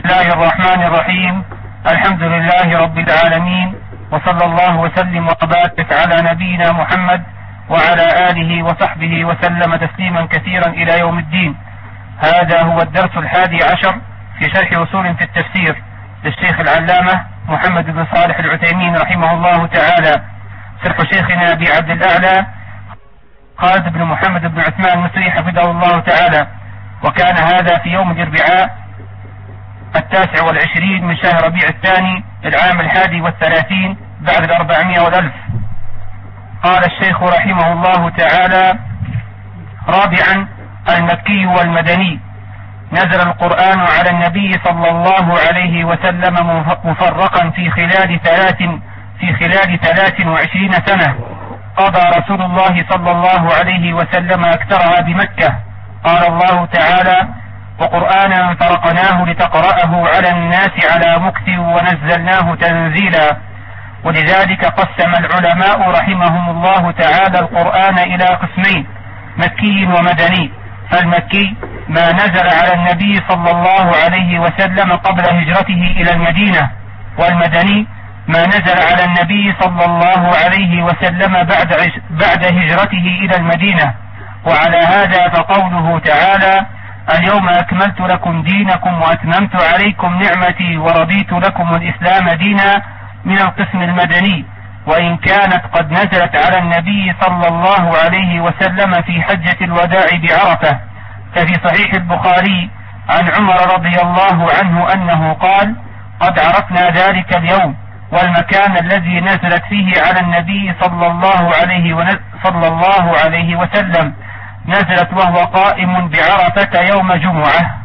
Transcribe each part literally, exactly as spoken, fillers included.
الله الرحمن الرحيم. الحمد لله رب العالمين، وصلى الله وسلم وبارك على نبينا محمد وعلى آله وصحبه وسلم تسليما كثيرا إلى يوم الدين. هذا هو الدرس الحادي عشر في شرح أصول في التفسير للشيخ العلامة محمد بن صالح العثيمين رحمه الله تعالى، شرح شيخنا أبي عبد الأعلى خالد بن محمد بن عثمان المصري حفظه الله تعالى. وكان هذا في يوم الأربعاء التاسع والعشرين من شهر ربيع الثاني العام الحادي والثلاثين بعد الأربعمائة والألف. قال الشيخ رحمه الله تعالى: رابعا، المكي والمدني. نزل القرآن على النبي صلى الله عليه وسلم مفرقا في خلال ثلاث في خلال ثلاث وعشرين سنة. قضى رسول الله صلى الله عليه وسلم أكثرها بمكة. قال الله تعالى: وقرآنا فرقناه لتقرأه على الناس على مكث ونزلناه تنزيلا. ولذلك قسم العلماء رحمهم الله تعالى القرآن إلى قسمين: مكي ومدني. فالمكي ما نزل على النبي صلى الله عليه وسلم قبل هجرته إلى المدينة، والمدني ما نزل على النبي صلى الله عليه وسلم بعد بعد هجرته إلى المدينة. وعلى هذا فقوله تعالى: اليوم أكملت لكم دينكم وأتممت عليكم نعمتي ورضيت لكم الإسلام دينا من القسم المدني، وإن كانت قد نزلت على النبي صلى الله عليه وسلم في حجة الوداع بعرفة. ففي صحيح البخاري عن عمر رضي الله عنه أنه قال: قد عرفنا ذلك اليوم والمكان الذي نزلت فيه على النبي صلى الله عليه, صلى الله عليه وسلم. نزلت وهو قائم بعرفة يوم جمعة.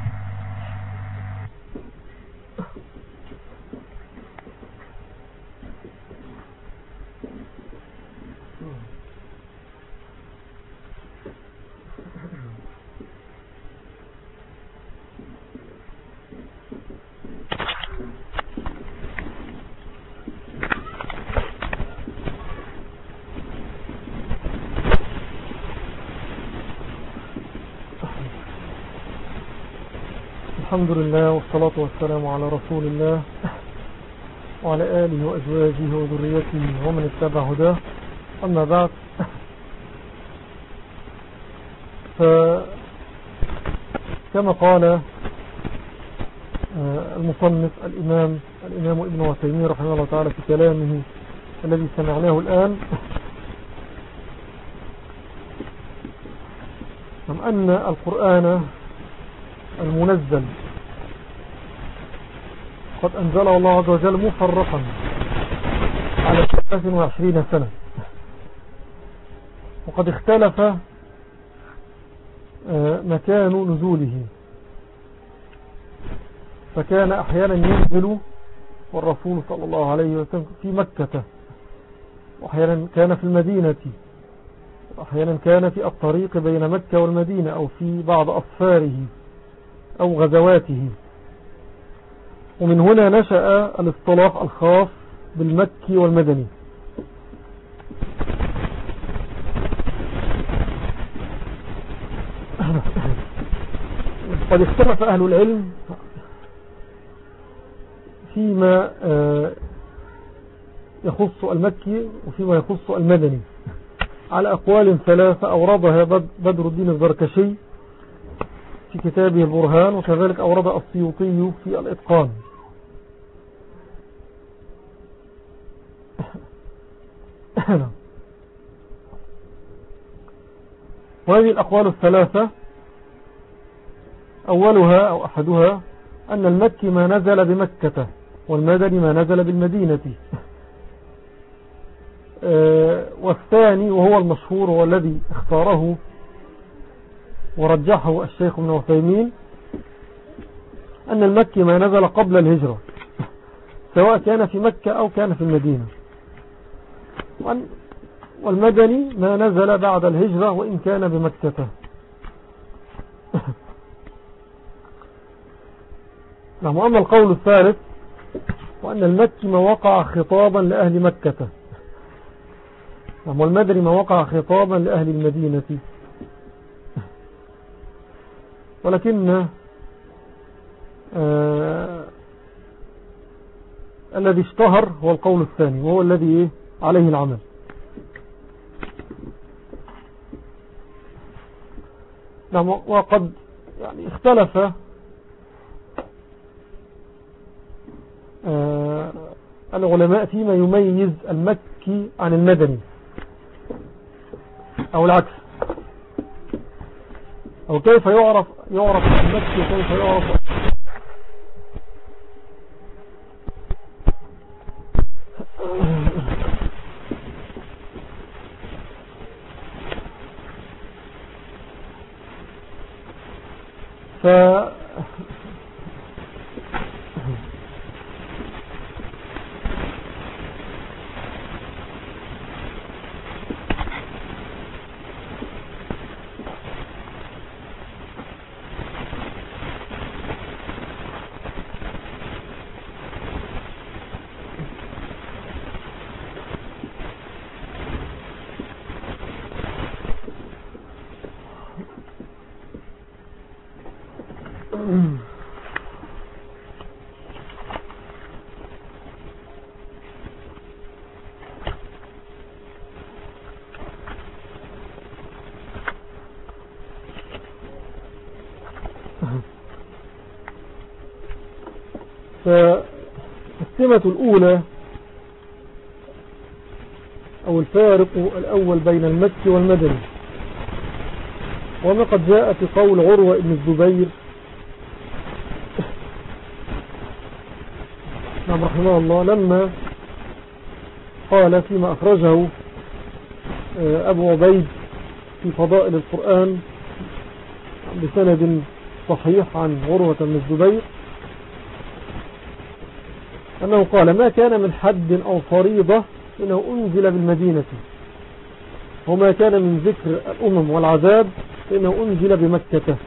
الحمد لله والصلاة والسلام على رسول الله وعلى آله وأزواجه وذريته ومن اتبع هداه. أما بعد، فكما قال المصنف الإمام الإمام ابن عثيمين رحمه الله تعالى في كلامه الذي سمعناه الآن، أن القرآن المنزل قد أنزله الله عز وجل مفرقا على ثلاث وعشرين سنة، وقد اختلف مكان نزوله، فكان أحيانا ينزل والرسول صلى الله عليه وسلم في مكة، وأحيانا كان في المدينة، وأحيانا كان في الطريق بين مكة والمدينة أو في بعض أسفاره أو غزواته. ومن هنا نشأ الاصطلاح الخاص بالمكي والمدني. قد اختلف أهل العلم فيما يخص المكي وفيما يخص المدني على أقوال ثلاثة أوردها بدر الدين الزركشي في كتابه البرهان، وكذلك أورد السيوطي في الإتقان. وهذه الأقوال الثلاثة أولها أو أحدها أن المكي ما نزل بمكة، والمدني ما نزل بالمدينة. والثاني وهو المشهور والذي اختاره ورجحه الشيخ ابن عثيمين أن المكي ما نزل قبل الهجرة، سواء كان في مكة أو كان في المدينة، والمدني ما نزل بعد الهجرة وإن كان بمكة. نعم. أما القول الثالث وأن المكي ما وقع خطابا لأهل مكة، نعم، والمدني ما وقع خطابا لأهل المدينة. ولكن الذي اشتهر هو القول الثاني، وهو الذي عليه العمل. نعم. وقد يعني اختلف آه العلماء فيما يميز المكي عن المدني، أو العكس، أو كيف يعرف يعرف المكي وكيف يعرف ف فالسمة الأولى أو الفارق الأول بين المكي والمدني، وما قد جاء في قول عروة بن الزبير نعم رحمه الله، لما قال فيما أخرجه أبو عبيد في فضائل القرآن بسند صحيح عن عروة بن الزبير، أنه قال: ما كان من حد أو فريضة إنه أنزل بالمدينة، وما كان من ذكر الأمم والعذاب إنه أنزل بمكة.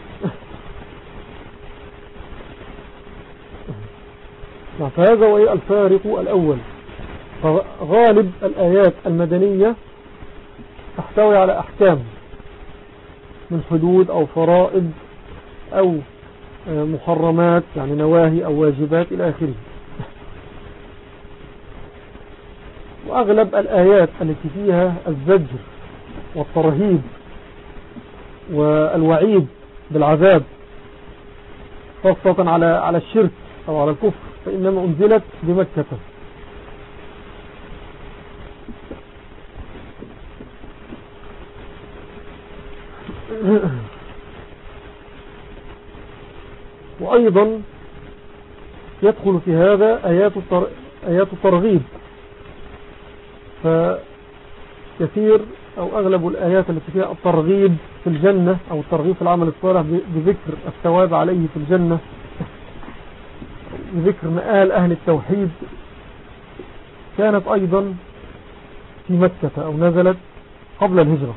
فهذا هو الفارق الأول. فغالب الآيات المدنية تحتوي على أحكام من حدود أو فرائض أو محرمات، يعني نواهي أو واجبات إلى آخره. وأغلب الآيات التي فيها الزجر والترهيب والوعيد بالعذاب خاصة على على الشرك أو على الكفر فإنما أنزلت بمكة. وأيضا يدخل في هذا آيات آيات الترغيب، فكثير أو أغلب الآيات التي فيها الترغيب في الجنة أو الترغيب في العمل الصالح بذكر الثواب عليه في الجنة، بذكر مآل أهل التوحيد، كانت أيضا في مكة أو نزلت قبل الهجرة.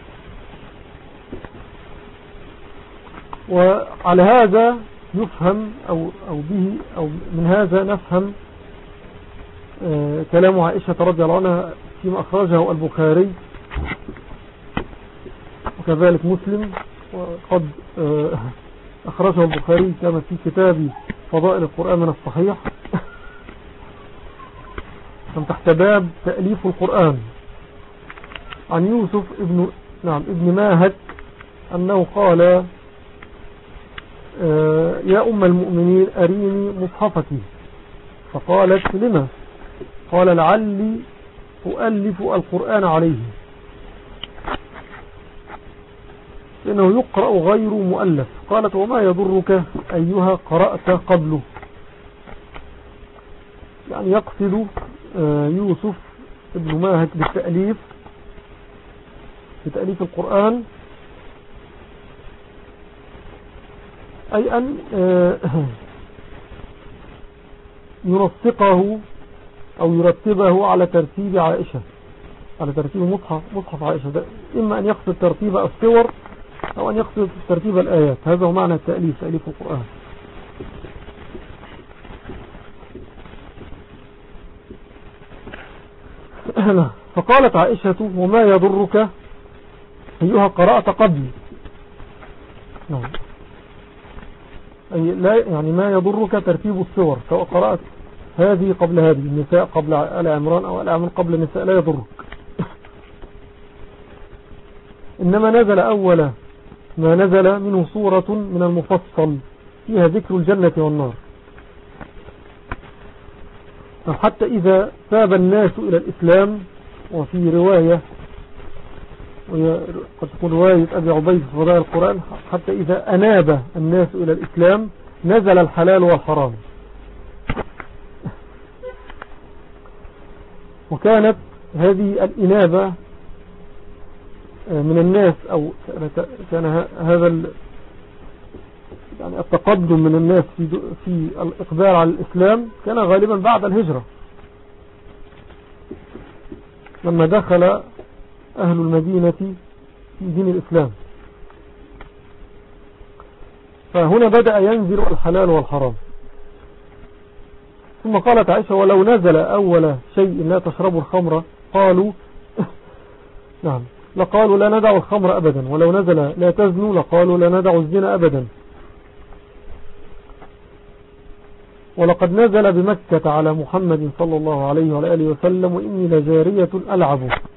وعلى هذا يفهم أو, أو به أو من هذا نفهم آه كلام عائشة رضي الله عنها فيما أخرجه البخاري وكذلك مسلم، وقد آه أخرجه البخاري كما في كتاب فضائل القرآن من الصحيح من تحت باب تأليف القرآن عن يوسف ابن نعم ابن ماهك أنه قال: آه يا أم المؤمنين أريني مصحفك. فقالت: لما؟ قال: لعلي أؤلف القرآن عليه، إنه يقرأ غير مؤلف. قالت: وما يضرك أيها قرأت قبله؟ يعني يقصد آه يوسف ابن ماهك بالتأليف بتأليف القرآن، أي أن ينسقه أو يرتبه على ترتيب عائشة، على ترتيب مصحف مصحف عائشة. إما أن يقصد ترتيب الصور أو أن يقصد ترتيب الآيات. هذا هو معنى التأليف، تأليف القرآن. فقالت عائشة: وما يضرك أيها قرأت قبلي؟ نعم، أي لا يعني ما يضرك ترتيب الصور سواء قرأت هذه قبل هذه، النساء قبل آل عمران أو آل عمران قبل النساء لا يضرك. إنما نزل أول ما نزل منه صورة من المفصل فيها ذكر الجنة والنار. حتى إذا تاب الناس إلى الإسلام، وفي رواية قد تكون رواية أبي عبيد في فضائل القرآن، حتى إذا أناب الناس إلى الإسلام نزل الحلال والحرام. وكانت هذه الإنابة من الناس، أو كان هذا يعني التقدم من الناس في في الإقبال على الإسلام كان غالبا بعد الهجرة، لما دخل أهل المدينة في دين الإسلام. فهنا بدأ ينزل الحلال والحرام. ثم قالت عائشة: ولو نزل أول شيء لا تشربوا الخمر قالوا نعم لقالوا لا ندع الخمر أبدا، ولو نزل لا تزنوا لقالوا لا ندع الزنا أبدا. ولقد نزل بمكة على محمد صلى الله عليه وآله وسلم: وإني لجارية ألعب،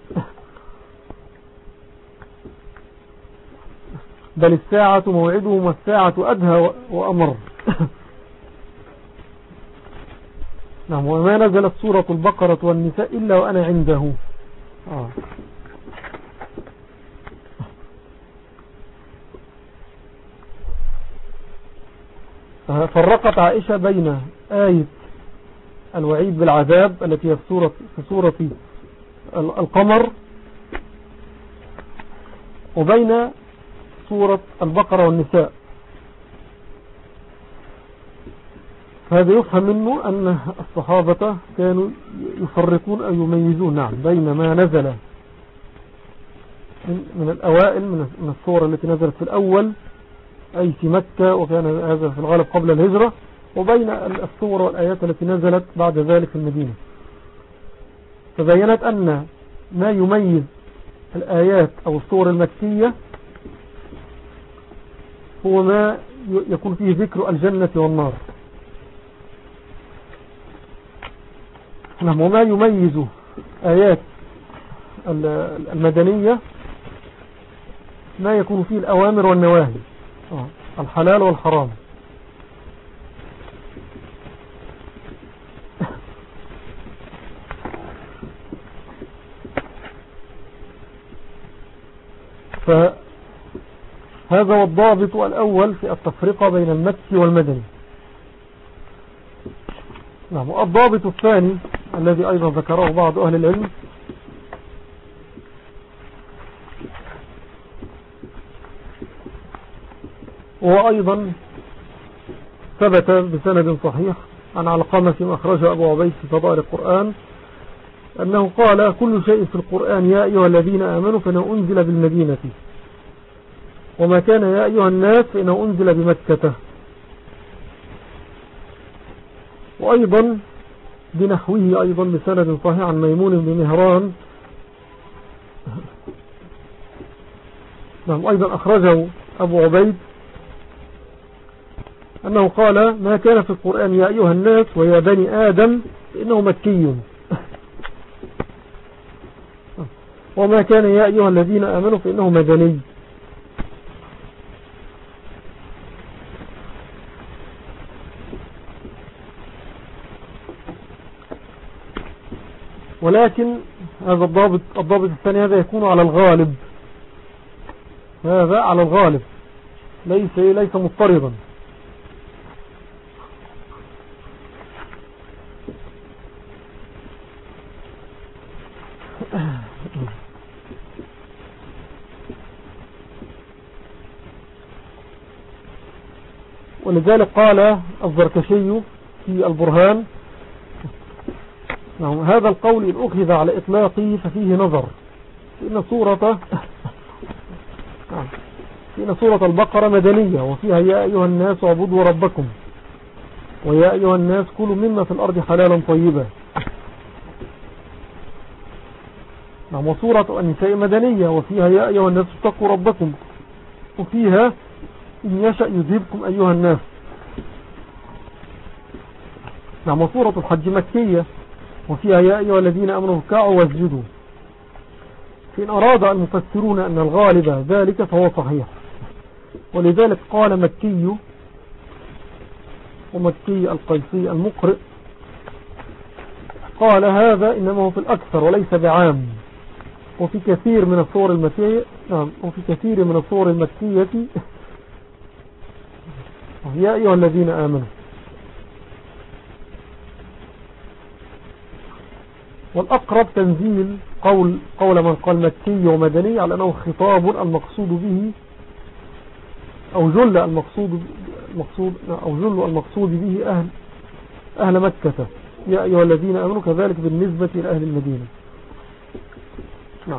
بل الساعة موعدهم والساعة أدهى وأمر. نعم. وما نزلت سورة البقرة والنساء إلا وأنا عنده. آه. فرقت عائشة بين آية الوعيد بالعذاب التي هي في سورة, في سورة القمر، وبين سورة البقرة والنساء. هذا يفهم منه أن الصحابة كانوا يفرقون أو يميزون نعم بين ما نزل من الأوائل من السورة التي نزلت في الأول أي في مكة، وكان هذا في الغالب قبل الهجرة، وبين السور والآيات التي نزلت بعد ذلك في المدينة. فبينت أن ما يميز الآيات أو السور المكية هو ما يكون فيه ذكر الجنة والنار. وما يميز آيات المدنية ما يكون فيه الأوامر والنواهي، الحلال والحرام. فهذا هو الضابط الأول في التفرقة بين المكي والمدني. نعم. والضابط الثاني الذي أيضا ذكره بعض أهل العلم هو أيضا ثبت بسند صحيح عن علقمة فيما أخرجه أبو عبيد في فضائل القرآن أنه قال: كل شيء في القرآن يا أيها الذين آمنوا فإنه أنزل بالمدينة، وما كان يا أيها الناس فإنه أنزل بمكة. وأيضا بنحوه أيضا بسند صحيح عن ميمون بن مهران نعم أيضا أخرجه أبو عبيد أنه قال: ما كان في القرآن يا أيها الناس ويا بني آدم فإنه مكي، وما كان يا أيها الذين آمنوا فإنه مدني. ولكن هذا الضابط الضابط الثاني هذا يكون على الغالب، هذا على الغالب ليس ليس مضطردا. ولذلك قال الزركشي في البرهان: نعم هذا القول إن أخذ على إطلاقه ففيه نظر، إن سورة إن سورة البقرة مدنية وفيها يا أيها الناس اعبدوا ربكم ويا أيها الناس كلوا مما في الأرض حلالا طيبا. نعم. وسورة النساء مدنية وفيها يا أيها الناس اتقوا ربكم وفيها إن يشأ يذهبكم أيها الناس. نعم. سورة الحج مكية وفيها يا أيها الذين أمنوا اركعوا واسجدوا. فإن أراد المفسرون أن الغالب ذلك فهو صحيح، ولذلك قال مكي ومكي القيسي المقرئ قال هذا إنما هو في الأكثر وليس بعام. وفي كثير من الصور المكية نعم وفي كثير من الصور المكية يا أيها الذين آمنوا. والأقرب تنزيل قول, قول من قال مكي ومدني على أنه خطاب المقصود به أو جل المقصود, المقصود أو جل المقصود به أهل, أهل مكة يا أيها الذين آمنوا، كذلك بالنسبة لأهل المدينة. نعم.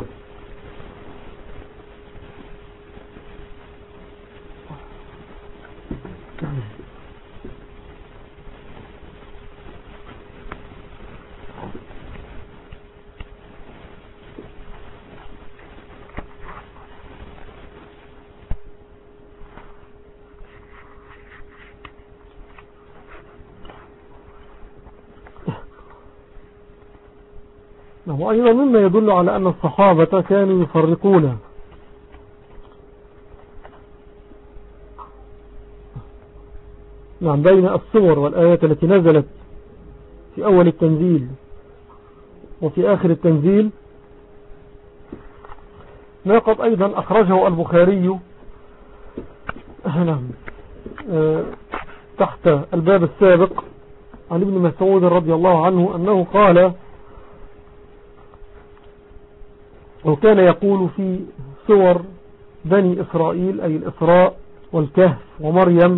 وأيضا مما يدل على أن الصحابة كانوا يفرقون نعم بين الصور والآيات التي نزلت في أول التنزيل وفي آخر التنزيل، ما قد أيضا أخرجه البخاري نعم تحت الباب السابق عن ابن مسعود رضي الله عنه أنه قال وكان يقول في سور بني إسرائيل أي الإسراء والكهف ومريم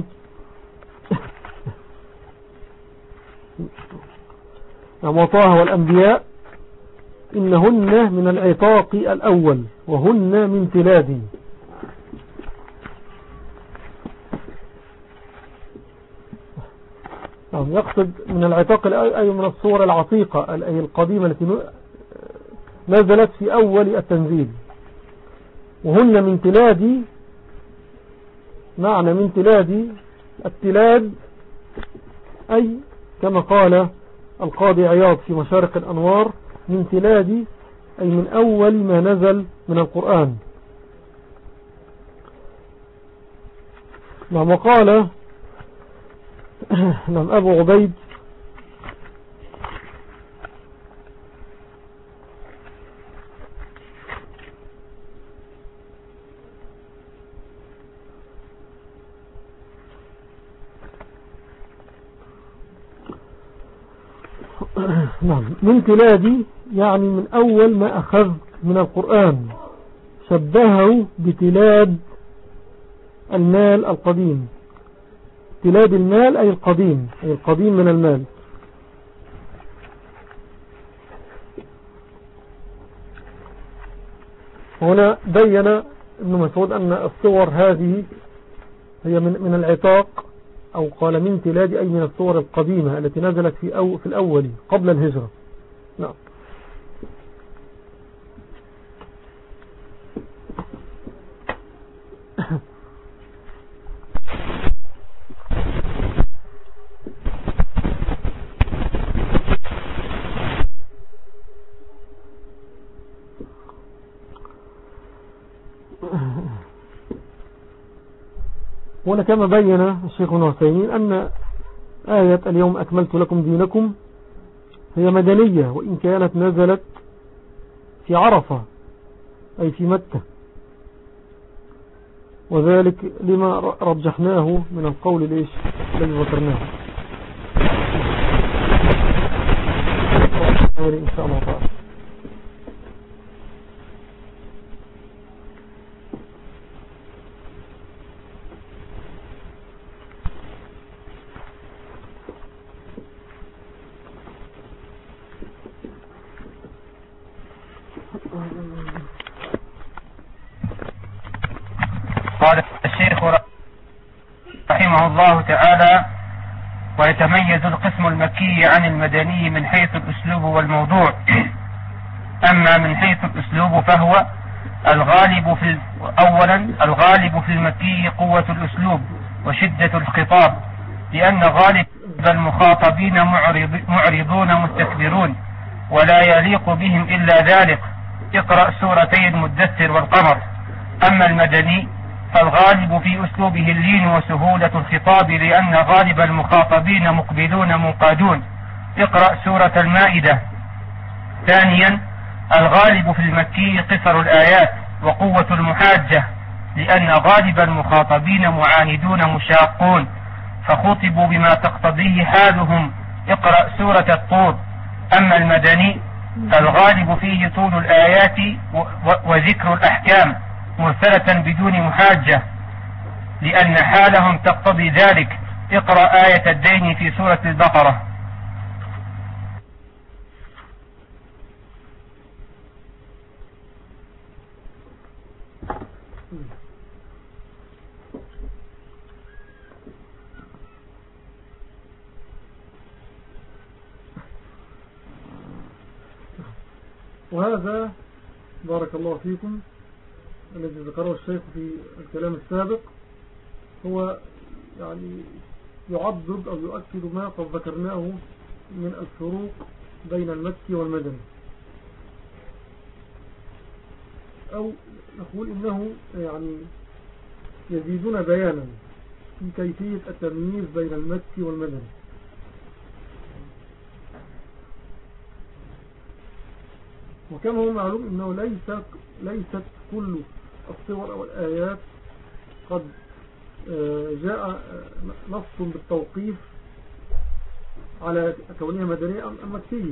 وطه والأنبياء إنهن من العتاق الأول وهن من تلادي. يقصد من العتاق أي من الصور العتيقة أي القديمة التي نزلت في أول التنزيل، وهن من تلادي معنى من تلادي التلاد أي كما قال القاضي عياض في مشارق الأنوار من تلادي أي من أول ما نزل من القرآن. نعم. وقال نعم أبو عبيد نعم من تلادي يعني من أول ما أخذ من القرآن، شبهه بتلاد المال القديم. تلاد المال أي القديم أي القديم من المال. هنا بين ابن مسعود أن الصور هذه هي من من العتاق أو قال من تلاد أي من الصور القديمة التي نزلت في أو في الأول قبل الهجرة. نعم. هنا كما بين الشيخ ابن عثيمين أن آية اليوم أكملت لكم دينكم هي مدنية، وإن كانت نزلت في عرفة أي في مكة، وذلك لما رجحناه من القول ليش الذي ذكرناه إن شاء الله تعالى. قال الشيخ رحمه الله تعالى: ويتميز القسم المكي عن المدني من حيث الأسلوب والموضوع. أما من حيث الأسلوب فهو الغالب في أولا الغالب في المكي قوة الأسلوب وشدة الخطاب، لأن غالب المخاطبين معرض معرضون مستكبرون ولا يليق بهم إلا ذلك. اقرأ سورتي المدثر والقمر. أما المدني فالغالب في أسلوبه اللين وسهولة الخطاب لأن غالب المخاطبين مقبلون منقادون. اقرأ سورة المائدة. ثانيا الغالب في المكي قصر الآيات وقوة المحاجة لأن غالب المخاطبين معاندون مشاقون فخطبوا بما تقتضيه حالهم. اقرأ سورة الطور. أما المدني فالغالب فيه طول الآيات وذكر الأحكام مرسلة بدون محاجة لأن حالهم تقتضي ذلك. اقرأ آية الدين في سورة البقرة. وهذا بارك الله فيكم الذي ذكره الشيخ في الكلام السابق هو يعني يعضد أو يؤكد ما قد ذكرناه من الفروق بين المكي والمدني، أو نقول إنه يعني يزيدون بيانا في كيفية التمييز بين المكي والمدني. وكما هو معلوم إنه ليست, ليست كل الصور أو الآيات قد جاء نص بالتوقيف على كونها مدنية أم مكية.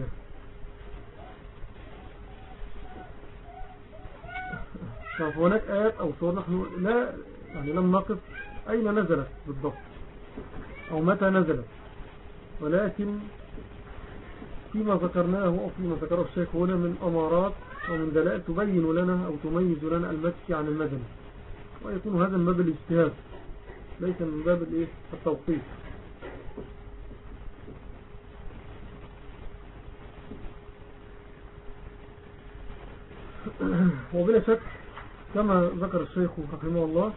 فهناك آيات أو صور نحن لا يعني لم نقف أين نزلت بالضبط أو متى نزلت، ولكن فيما ذكرناه أو فيما ذكره الشيخ هنا من أمارات ومن دلائل تبين لنا أو تميز لنا المكي عن المدني، ويكون هذا من باب الاجتهاد ليس من باب التوقيف. وبلا شك كما ذكر الشيخ رحمه الله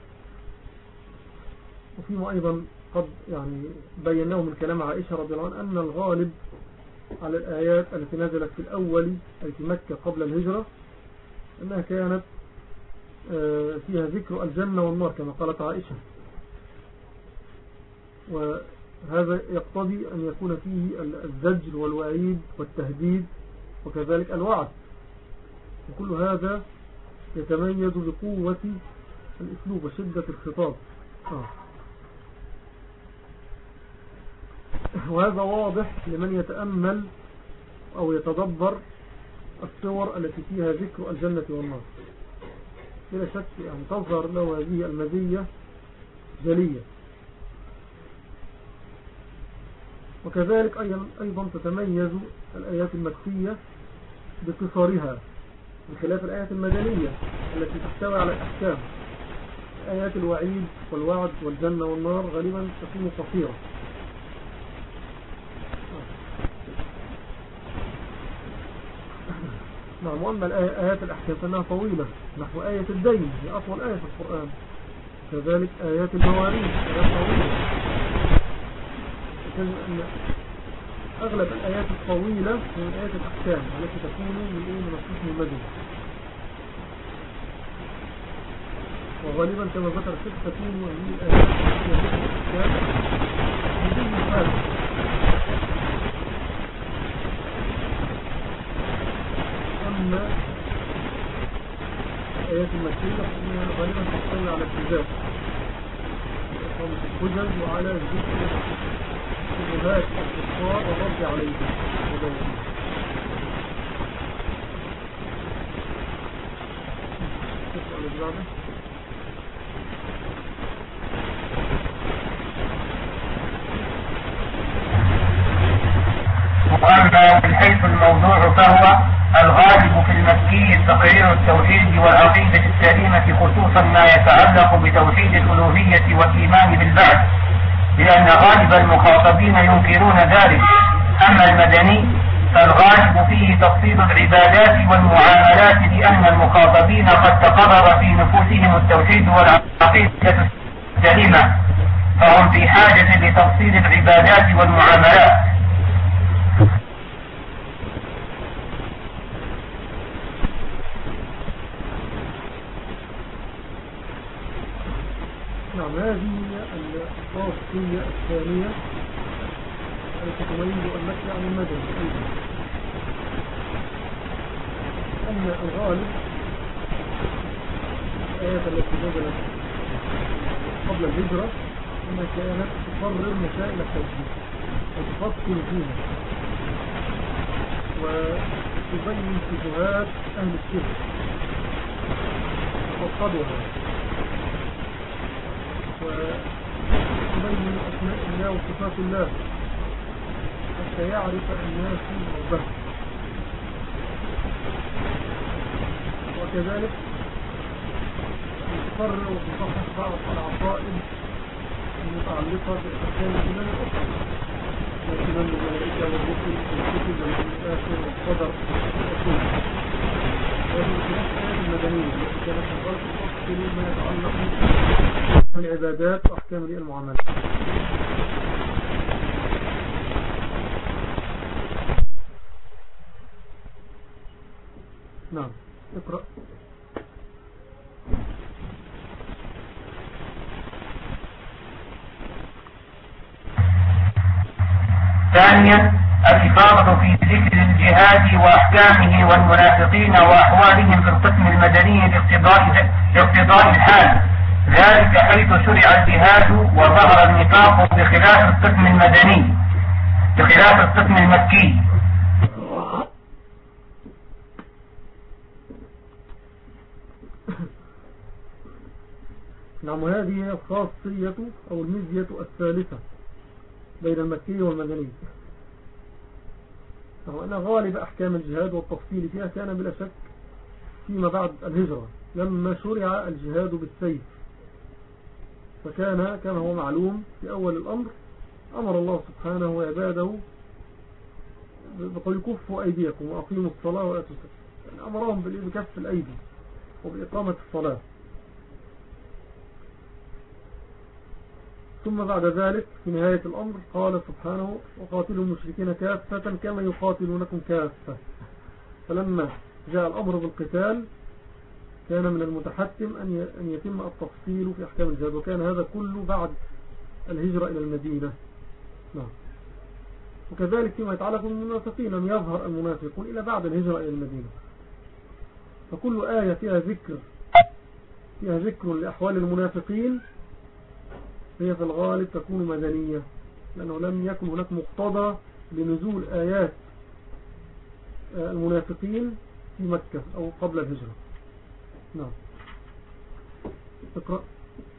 وفيما أيضا قد يعني بيناه من كلام عائشة رضي الله عنها أن الغالب على الآيات التي نزلت في الأول أي في مكة قبل الهجرة أنها كانت فيها ذكر الجنة والنار كما قالت عائشة، وهذا يقتضي أن يكون فيه الزجر والوعيد والتهديد وكذلك الوعد، وكل هذا يتميز بقوة الأسلوب وشدة الخطاب. آه. وهذا واضح لمن يتأمل أو يتدبر الصور التي فيها ذكر الجنة والنار، بلا شك يعني تظهر له هذه المزية جلية. وكذلك أيضا تتميز الآيات المكية بقصرها بخلاف الآيات المدنية التي تحتوي على الأحكام. آيات الوعيد والوعد والجنة والنار غالبا تكون قصيرة. نعم. وأما آيات الأحكام فإنها طويلة نحو آية الدين هي أطول آية في القرآن، كذلك آيات المواريث آيات طويلة. أن أغلب الآيات الطويلة من آيات الأحكام التي تكون من القسم المدني، وغالبا كما ذكر الشيخ تكون هذه الآيات من الأحكام بدون مثال. أما الآيات المكية فإنها غالبا تحتوي على الحجاج الحجج وعلى ذكر شبهات الكفار والرد عليهم. وأما من حيث الموضوع فهو الغالب في المكي تقرير التوحيد والعقيدة السليمة خصوصا ما يتعلق بتوحيد الألوهية والإيمان بالبعث لأن غالب المخاطبين ينكرون ذلك. أما المدني فالغالب فيه تفصيل العبادات والمعاملات لأن المخاطبين قد تقرر في نفوسهم التوحيد والعقيدة السليمة فهم في حاجة لتفصيل العبادات والمعاملات. نعم، هذه الخاصية الثانية التي تميز المكي عن المدني أيضا، أن الغالب الآيات التي نزلت قبل الهجرة أنها كانت تقرر مسائل التوحيد وتفصل فيها وتبين شبهات أهل الشرك وتفصلها وتبين أسماء الله وصفات الله حتى يعرف الناس ربه. وكذلك تقرر وتصحح بعض العقائد المتعلقة بأحكام الإيمان الأخرى، الإيمان بالملائكة والرسل والكتب واليوم الآخر والقدر والرسول. هذه الآيات المدنية التي كانت تفصل ما يتعلق بالعبادات وأحكام المعاملات. نعم، اقرأ. ثانيا الإفاضة في ذكر الجهاد وأحكامه والمنافقين وأحوالهم في القسم المدني لاقتضاء لاقتضاء الحال، ذلك حيث شرع الجهاد وظهر النفاق بخلاف القسم المدني بخلاف القسم المكي. نعم، هذه هي الخاصية أو الميزية الثالثة بين المكي والمدني، وأن غالب أحكام الجهاد والتفصيل فيها كان بلا شك فيما بعد الهجرة، لما شرع الجهاد بالسيف، فكان كما هو معلوم في أول الأمر أمر الله سبحانه وعباده بقول كفوا أيديكم وأقيموا الصلاة وآتوا الزكاة، يعني أمرهم بكف الأيدي وبإقامة الصلاة. ثم بعد ذلك في نهاية الأمر قال سبحانه وقاتلوا المشركين كافة كما يقاتلونكم كافة. فلما جاء الأمر بالقتال كان من المتحتم أن يتم التفصيل في أحكام الجهاد، وكان هذا كله بعد الهجرة إلى المدينة. نعم. وكذلك فيما يتعلق بالمنافقين لم يظهر المنافقون إلى بعد الهجرة إلى المدينة، فكل آية فيها ذكر فيها ذكر لأحوال المنافقين هي في الغالب تكون مدنية، لأنه لم يكن هناك مقتضى لنزول آيات المنافقين في مكة أو قبل الهجرة. نعم، اقرأ.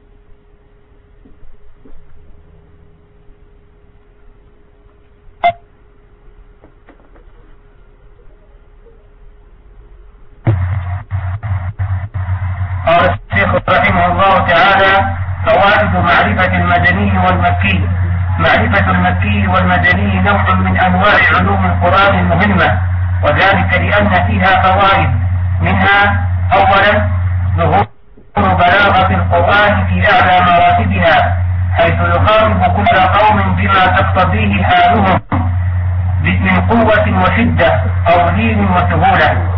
قال الشيخ رحمه الله تعالى: فوائد معرفة المدني والمكي. معرفة المكي والمدني نوع من أنواع علوم القرآن المهمة، وذلك لأن فيها فوائد، منها أولا ظهور بلاغة القرآن في أعلى مراتبها، حيث يخاطب كل قوم بما تقتضيه حالهم من قوة وشدة أو لين وسهولة.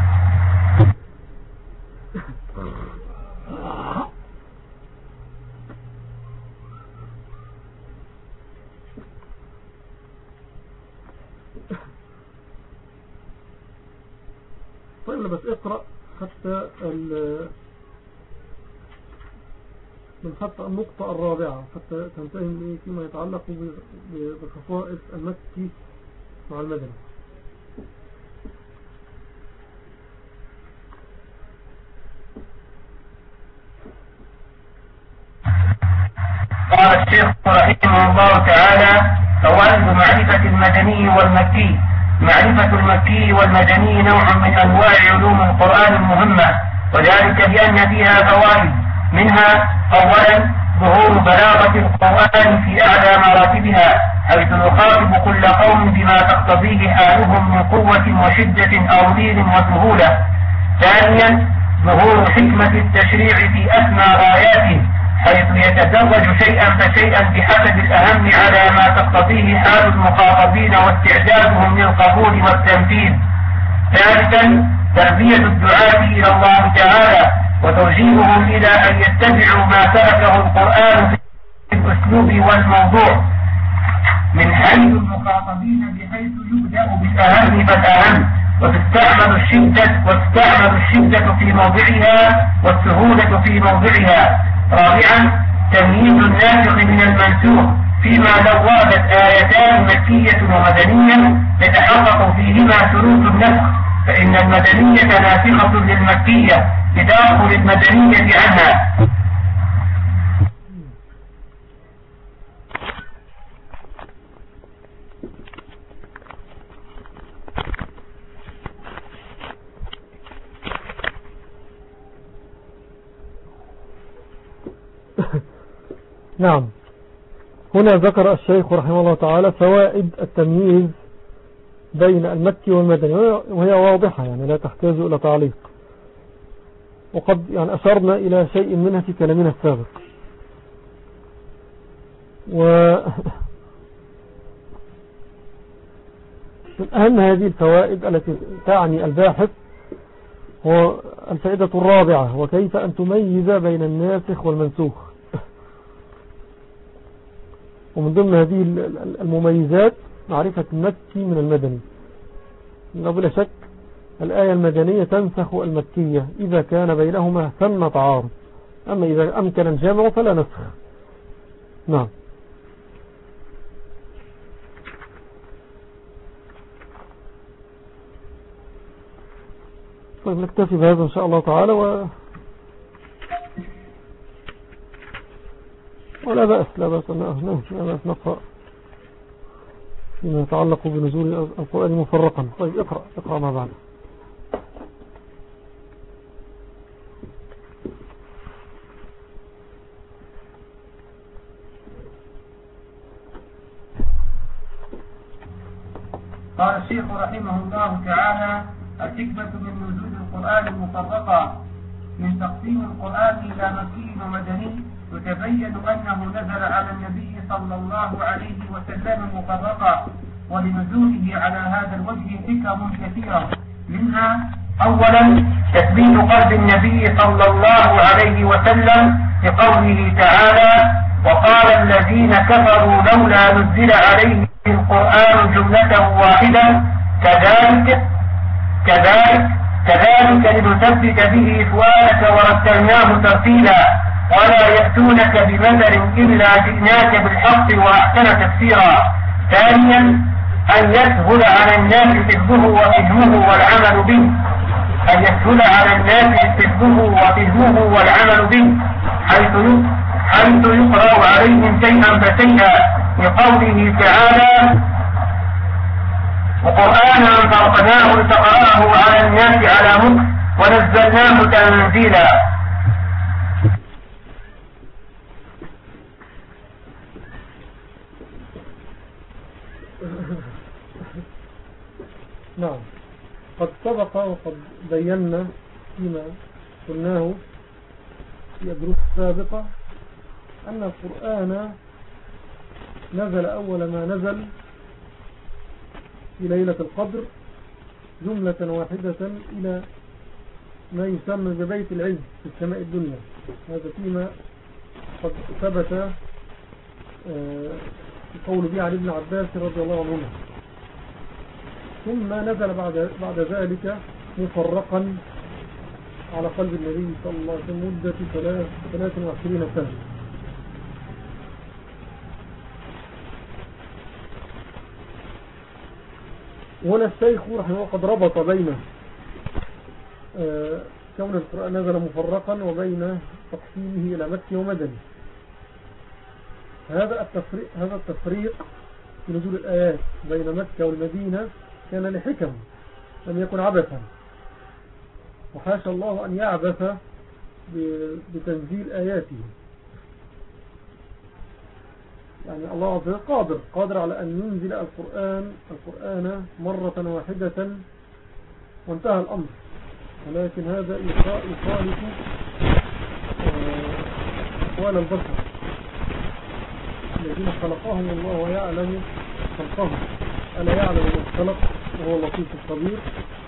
طيب بس اقرأ حتى من حتى النقطة الرابعة حتى تنتهي فيما يتعلق بخصائص المكي مع المدني. قال الشيخ رحمه الله تعالى: فوائد معرفة المدني والمكي. معرفة المكي والمدني نوع من أنواع علوم القرآن المهمة، وذلك لأن فيها فوائد، منها أولا ظهور بلاغة القرآن في أعلى مراتبها، حيث يخاطب كل قوم بما تقتضيه حالهم من قوة وشدة أو لين وسهولة. ثانيا ظهور حكمة التشريع في أسمى غاياته، حيث يتزوج شيئا فشيئا بحسب الأهم على ما تقتضيه حال المخاطبين واستعدادهم للقبول والتنفيذ. ثالثا تربية الدعاة إلى الله تعالى وتوجيههم إلى أن يتبعوا ما تركه القرآن في الأسلوب والموضوع من حيث المخاطبين، بحيث يبدأ بالأهم فالأهم وتستعمل الشدة وتستعمل الشدة في موضعها والسهولة في موضعها. رابعا تمييز الناسخ من المنسوخ، فيما لو وردت آيتان مكية ومدنية يتحقق فيهما شروط النسخ، فإن المدنية ناسخة للمكية بداخل المدنية عنها. نعم. هنا ذكر الشيخ رحمه الله تعالى فوائد التمييز بين المكي والمدني، وهي واضحة يعني لا تحتاج إلى تعليق، وقد يعني أشرنا إلى شيء منها في كلامنا السابق. و من أهم هذه الفوائد التي تعني الباحث هو الفائدة الرابعة، وكيف أن تميز بين الناسخ والمنسوخ. ومن ضمن هذه المميزات معرفة المكي من المدني. بلا شك الآية المدنية تنسخ المكية إذا كان بينهما ثم تعارض، أما إذا أمكن الجمع فلا نسخ. نعم. طيب نكتفي بهذا إن شاء الله تعالى، و ولا بأس لا بأس أن نقرأ فيما يتعلق بنزول القرآن مفرقا. طيب اقرأ اقرأ ما بعد. قال الشيخ رحمه الله تعالى: الحكمة من نزول القرآن المفرقة من تقسيم القرآن إلى مكي ومدني، يتبين أنه نزل على النبي صلى الله عليه وسلم مفرقا، ولنزوله على هذا الوجه حكم كثيرة، منها أولا تثبيت قلب النبي صلى الله عليه وسلم لقوله تعالى: وقال الذين كفروا لولا نزل عليه القرآن جملة واحدة كذلك كذلك كذلك لنثبت به فؤادك ورتلناه ترتيلا ولا يأتونك بمثل إلا جئناك بالحق وأحسن تفسيرا. ثانيا أن يسهل على الناس حفظه وفهمه والعمل به أن يسهل على الناس حفظه وفهمه والعمل به حيث حيث يقرأ عليهم شيئا فشيئا، لقوله تعالى: وقرآنا فرقناه لتقرأه على الناس على مكث ونزلناه تنزيلا. نعم. قد سبق وقد بينا فيما قلناه في الدروس السابقة أن القرآن نزل أول ما نزل في ليلة القدر جملة واحدة إلى ما يسمى ببيت العز في السماء الدنيا. هذا فيما قد ثبت قول به عن ابن عباس رضي الله عنه. ثم نزل بعد بعد ذلك مفرقا على قلب النبي صلى الله عليه وسلم مدة ثلاث وعشرين سنة. هنا الشيخ رحمه الله قد ربط بين كون القرآن نزل مفرقا وبين تقسيمه إلى مكي ومدني. هذا التفريق هذا التفريق في نزول الآيات بين مكة والمدينة كان لحكم، لم يكن عبثا، وحاشا الله أن يعبث بتنزيل آياته. يعني الله عز وجل قادر قادر على أن ينزل القرآن القرآن مرة واحدة وانتهى الأمر، ولكن هذا يخالف أحوال البشر الذين خلقهم الله ويعلم خلقهم، ألا يعلم من خلق وهو اللطيف الخبير.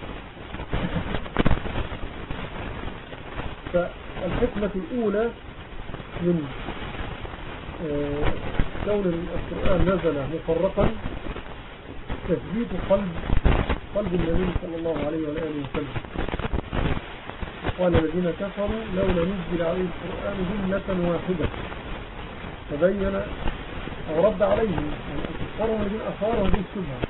فالحكمة الأولى من كون القرآن نزل مفرقا تثبيت قلب قلب النبي صلى الله عليه وآله وسلم. قال الذين كفروا لولا نزل عليه القرآن جملة واحدة، فبين أو رد عليهم يعني أكثرهم الذين أثاروا هذه الشبهة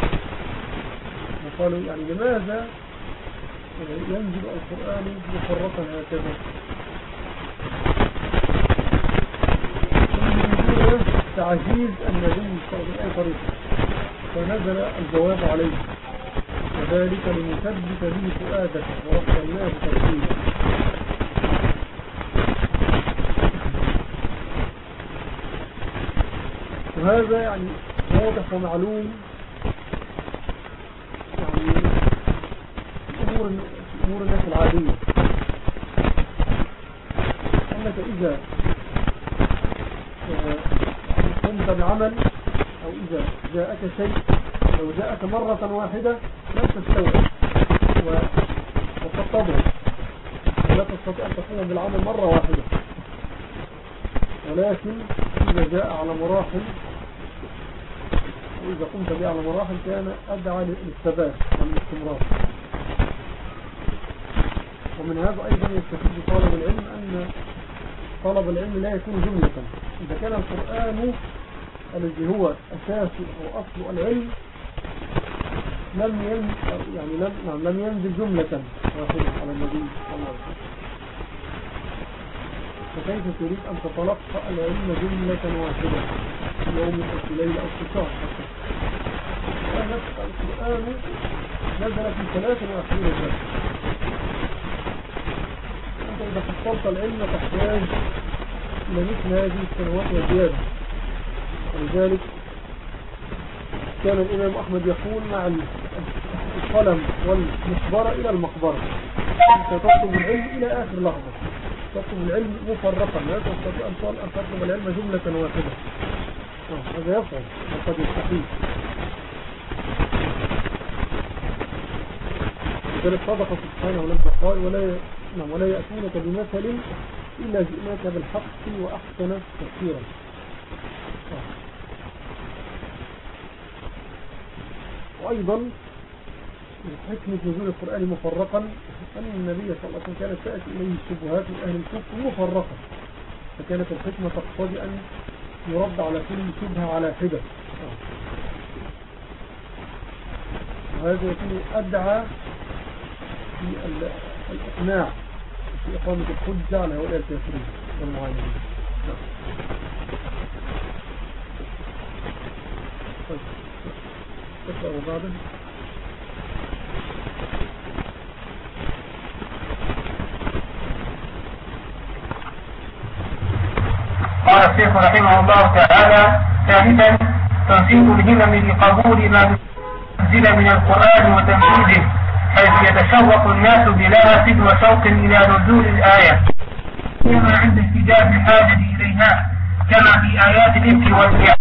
وقالوا يعني لماذا ينزل القرآن مفرقا هكذا؟ تعجيز النبي صلى الله عليه وسلم فنزل الجواب عليه، وذلك لنثبت به فؤادك ورفعناه ترتيبا. وهذا يعني واضح ومعلوم يعني أمور أمور الناس العادية، أنك إذا قمت بعمل أو إذا جاءك شيء لو جاءك مرة واحدة لا تستوعب وتتضرب ولا تستطيع أن تقوم بالعمل مرة واحدة، ولكن إذا جاء على مراحل وإذا قمت به على مراحل كان أدعى للثبات والاستمرار. ومن هذا أيضا يستفيد طالب العلم أن طلب العلم لا يكون جملة. إذا كان القرآن الذي هو أساس أو أصل العلم لم ينزل يعني لم لم ينزل جملة واحدة على النبي صلى الله عليه وسلم، فكيف تريد أن تتلقى العلم جملة واحدة في يوم أو في ليلة أو في شهر؟ القرآن نزل في ثلاث وعشرين سنة. أنت إذا حصلت العلم تحتاج إلى مثل هذه السنوات وزيادة. ولذلك كان الإمام أحمد يقول مع القلم والمخبرة إلى المقبرة، أنت تطلب العلم إلى آخر لحظة، تطلب العلم مفرقا، لا تستطيع أن تطلب العلم جملة واحدة. هذا يصعب وقد يستحيل. لذلك صدق سبحانه لما قال ولا ولا يأتونك بمثل إلا جئناك بالحق وأحسن تفسيرا. وأيضا من حكمة نزول القرآن مفرقا أن النبي صلى الله عليه وسلم كانت تأتي إليه الشبهات من أهل الكفر مفرقة، فكانت الحكمة تقتضي أن يرد على كل شبهة على حدة، وهذا يكون أدعى في الإقناع في إقامة الحجة على هؤلاء الكافرين والمعاندين. طيب تقرأ بعده. قال الشيخ رحمه الله تعالى: ثالثا تنسيق الهمم لقبول ما نزل من القرآن وتنفيذه، حيث يتشوق الناس بلهف وشوق إلى نزول الآية كما عند استجاب الحاجة إليها، كما في آيات الإفك والإعلام.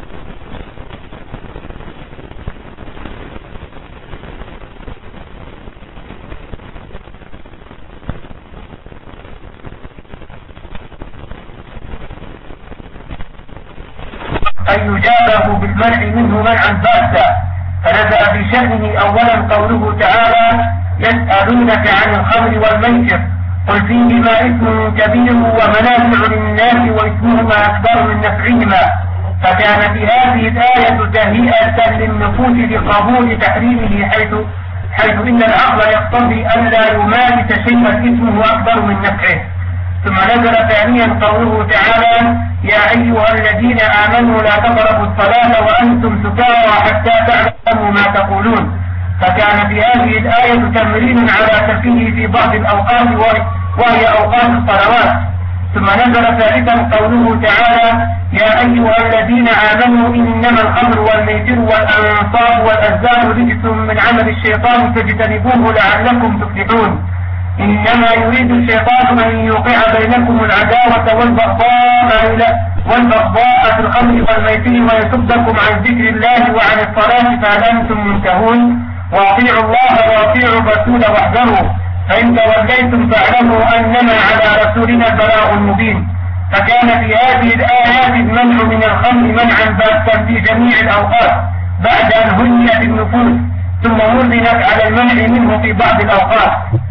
أن يجابه بالمنع منه منعا باسا، فنزل في شأنه أولا قوله تعالى: يسألونك عن الخمر والميسر قل فيهما إثم كبير ومنافع للناس وإثمهما أكبر من نفعهما، فكان في هذه الآية تهيئة للنفوس لقبول تحريمه، حيث حيث إن العقل يقتضي أن لا يمارس شيئا إثمه أكبر من نفعه. ثم نزل ثانيا قوله تعالى: يا أيها الذين آمنوا لا تقربوا الصلاة وأنتم سكارى حتى تعلموا ما تقولون، فكان في هذه الآية تمرين على تركه في بعض الأوقات وهي أوقات الصلوات. ثم نزل ثالثا قوله تعالى: يا أيها الذين آمنوا إنما الخمر والميسر والأنصاب والأزلام رجس من عمل الشيطان فاجتنبوه لعلكم تفلحون، إنما يريد الشيطان أن يوقع بينكم العداوة والبغضاء والبغضاء في الخمر والميسر ويصدكم عن ذكر الله وعن الصلاة فهل أنتم منتهون وأطيعوا الله وأطيعوا الرسول واحذروا فإن توليتم فاعلموا أنما على رسولنا البلاغ المبين. فكان في هذه الآيات المنع من الخمر منعا باتا في جميع الأوقات بعد أن هنيت النفوس ثم وردت على المنع منه في بعض الأوقات.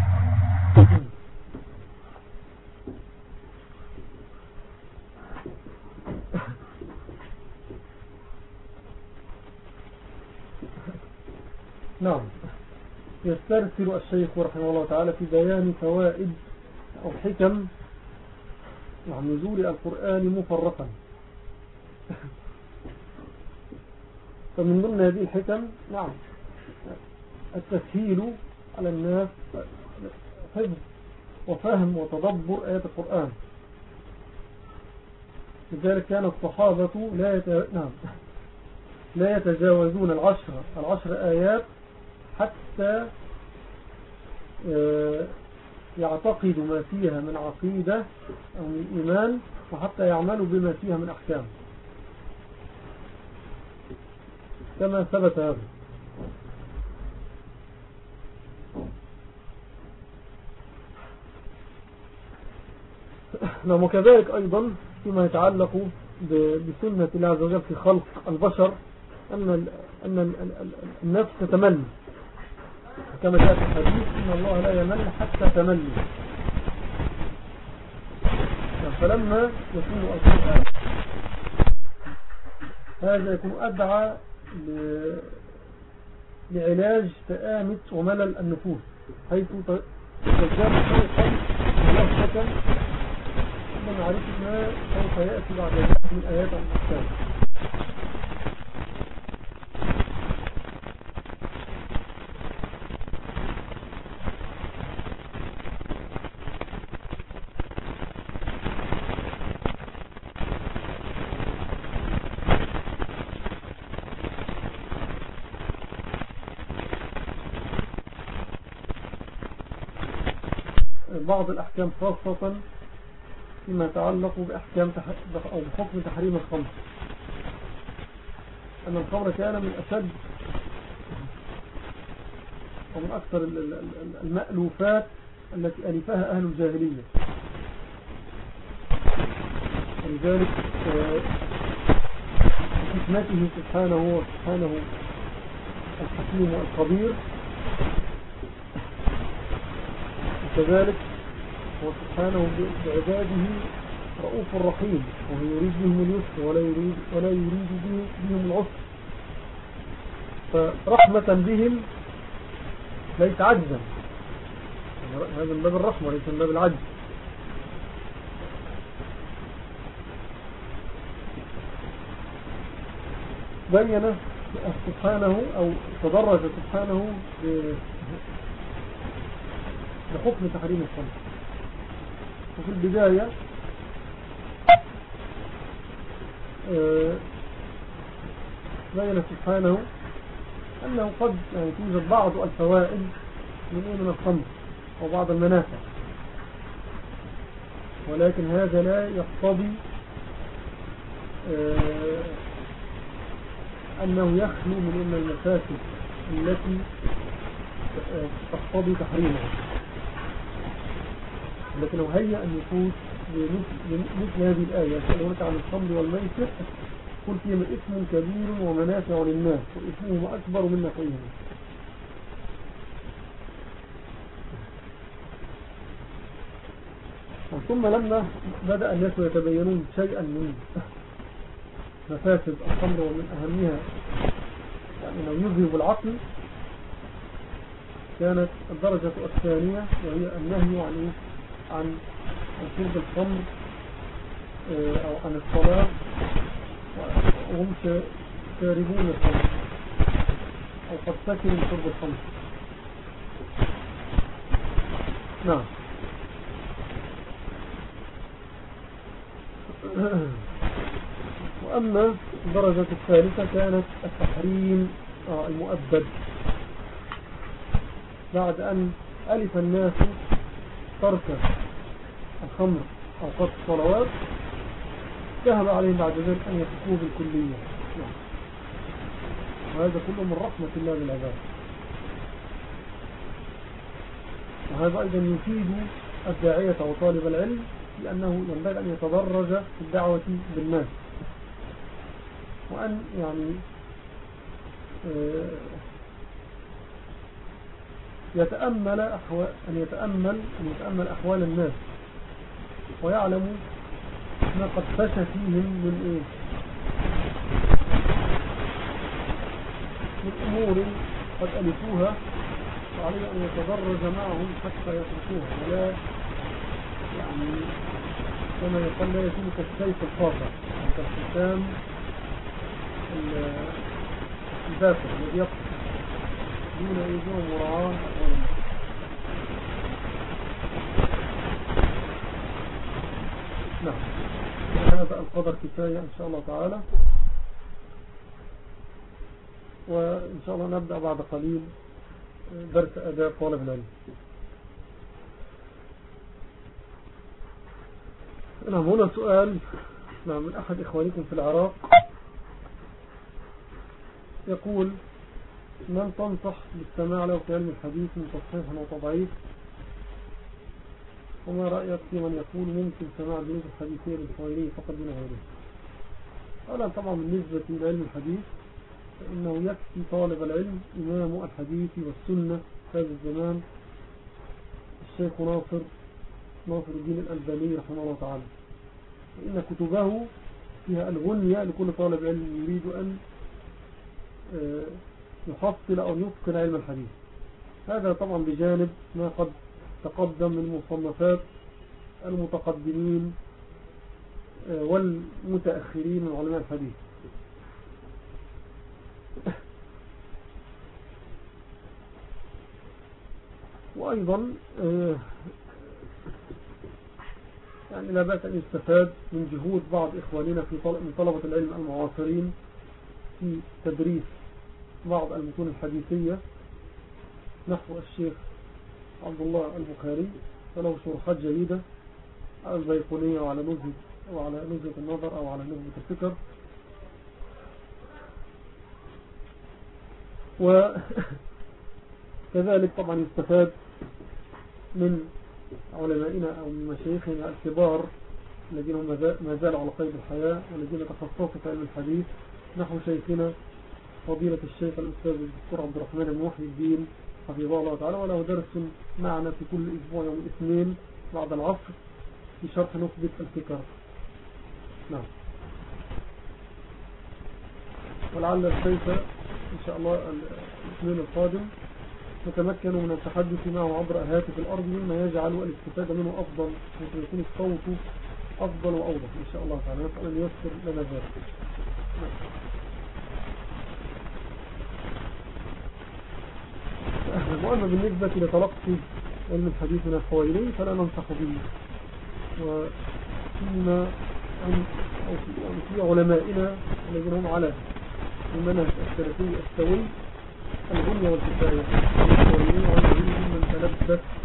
نعم. يسترسل الشيخ رحمه الله تعالى في بيان فوائد أو حكم عن نزول القرآن مفرقا. فمن ضمن هذه الحكم نعم التسهيل على الناس حفظ وفهم وتدبر آيات القرآن. لذلك كان الصحابة لا يت... نعم لا يتجاوزون العشر العشر آيات حتى يعتقدوا ما فيها من عقيدة أو من إيمان وحتى يعملوا بما فيها من أحكام كما ثبت هذا. نعم. وكذلك أيضا فيما يتعلق بسنة الله عز وجل في خلق البشر أن أن النفس تتمل كما جاء في الحديث إن الله لا يمل حتى تمل. فلما يكون القرآن هذا يكون أدعى لعلاج تآمة وملل النفوس حيث تجاب شوقا ولهجة من معرفتنا سوف يأتي بعد ذلك من آيات الأحكام. بعض الأحكام خاصة فيما يتعلق بأحكام تح... أو بحكم تحريم الخمر. أن الخمر كان من أشد ومن أكثر المألوفات التي ألفها أهل الجاهلية. ولذلك حكمته سبحانه وسبحانه الحكيم والخبير وكذلك هو سبحانه بعباده رؤوف رحيم وهو يريد بهم اليسر ولا يريد, ولا يريد بهم العسر. فرحمة بهم ليس عجزا، هذا من باب الرحمة وليس من باب العجز. بين سبحانه أو تدرج سبحانه بحكم تحريم الخمر. وفي البداية بين سبحانه أنه قد يعني توجد بعض الفوائد من من الخمر وبعض المنافع، ولكن هذا لا يقتضي أنه يخلو من المفاسد التي تقتضي تحريمها. لكنه هيأ النفوس بمثل هذه الآية يسألونك عن الخمر والميسر قل فيهما إثم كبير ومنافع للناس وإثمهما أكبر من نفعهما. ثم لما بدأ الناس يتبينون شيئا من مفاسد الخمر ومن أهمها يعني أنه يذهب العقل، كانت الدرجة الثانية وهي النهي عن عن شرب الخمر أو عن الصلاة وهم شاربون الخمر أو قد سكروا شرب الخمر. نعم. وأما الدرجة الثالثة كانت التحريم المؤبد بعد أن ألف الناس ترك الخمر أوقات الصلوات ذهب عليهم بعد ذلك أن يفقوه بالكلية. وهذا كله من رحمة الله بالعباد. وهذا أيضا يفيد الداعية وطالب العلم لأنه ينبغي أن يتدرج في الدعوة بالناس، وأن يعني يتأمل أحوال أن يتأمل أن يتأمل أحوال الناس ويعلم ما قد فشى فيهم من إيه من أمور قد ألفوها، وعليه أن يتدرج معهم حتى يتركوها، ولا يعني كما يقال لا يكون كالسيف القاطع كالختام الباسل الذي يقطع دون أيديهم مراعاة. نعم، هذا القدر كفاية إن شاء الله تعالى، وإن شاء الله نبدأ بعد قليل درس أداء طالب العلم. نعم، هنا سؤال نعم من أحد إخوانكم في العراق يقول: من تنصح بالسماع له في علم الحديث من تصحيح وتضعيف؟ وما رأيك في من يقول ممكن سماع الدروس الحديثية للحويني فقط دون غيره؟ أولا طبعا بالنسبة لعلم الحديث فإنه يكفي طالب العلم إمام الحديث والسنة في هذا الزمان الشيخ ناصر ناصر الدين الألباني رحمه الله تعالى، فإن كتبه فيها الغنية لكل طالب علم يريد أن يحصل أو يتقن علم الحديث. هذا طبعا بجانب ما قد تقدم من مصنفات المتقدمين والمتأخرين من علماء الحديث. وأيضا يعني لا بأس أن يستفاد من جهود بعض إخواننا في من طلبة العلم المعاصرين في تدريس بعض المتون الحديثية، نحو الشيخ عبد الله البخاري فله شروحات جيدة على البيقونية وعلى نزهة وعلى نزهة النظر أو على نزهة الفكر. وكذلك طبعا يستفاد من علمائنا أو من مشايخنا الكبار الذين هم ما زالوا على قيد الحياة والذين تخصصوا في علم الحديث، نحو شيخنا فضيلة الشيخ الأستاذ الدكتور عبد الرحمن بن محي الدين حفظه الله تعالى، وله درس معنا في كل أسبوع يوم الاثنين بعد العصر في شرح نخبة الفكر. نعم، ولعل الشيخ إن شاء الله الاثنين القادم نتمكن من التحدث معه عبر هاتف الأرض مما يجعل الاستفادة منه أفضل ويكون الصوت أفضل وأوضح إن شاء الله تعالى، نسأل أن ييسر لنا ذلك. وأما بالنسبة لتلقي علم الحديث من الحويني فلا ننصح به، وفيما أو في علمائنا الذين هم على المنهج السلفي السوي الغنية والكفاية الحويني، والذين من تلبس